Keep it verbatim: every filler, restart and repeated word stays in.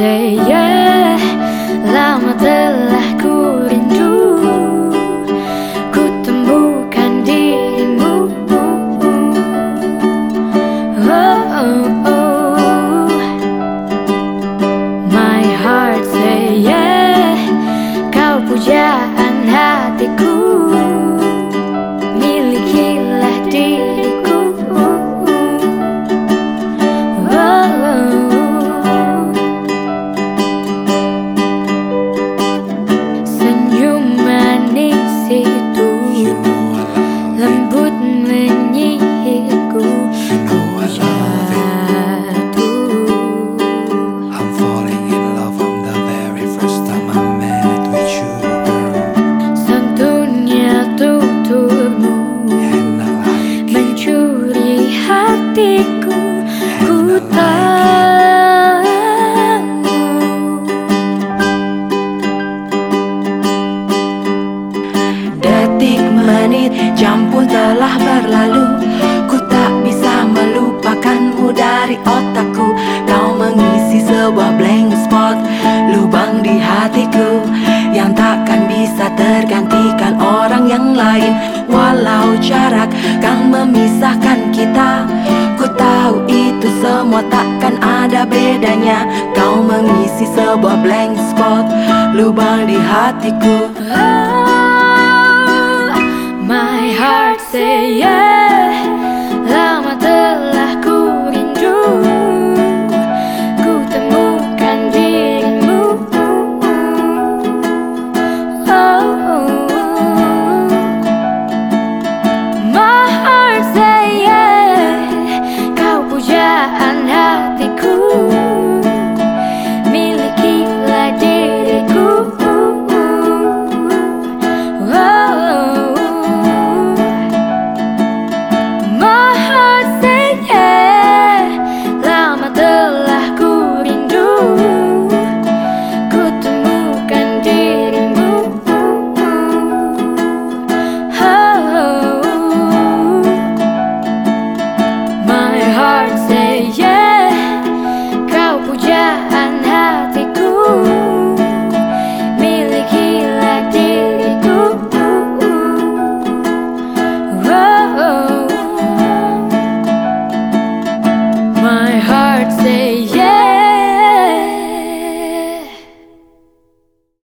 say yeah. Lama telah ku rindu, ku temukan dirimu. Oh, oh, oh. My heart say yeah. Kau pujaan hatiku, milikilah diriku. Lembut menyihirku, jatuh. I'm falling in love from the very first time I met with you, girl. Santunnya tuturmu mencuri hatiku, ku tahu. Detik, menit, jam pun telah berlalu, ku tak bisa melupakanmu dari otakku. Kau mengisi sebuah blank spot, lubang di hatiku yang takkan bisa tergantikan orang yang lain. Walau jarak kan memisahkan kita, ku tahu itu semua takkan ada bedanya. Kau mengisi sebuah blank spot, lubang di hatiku. My heart say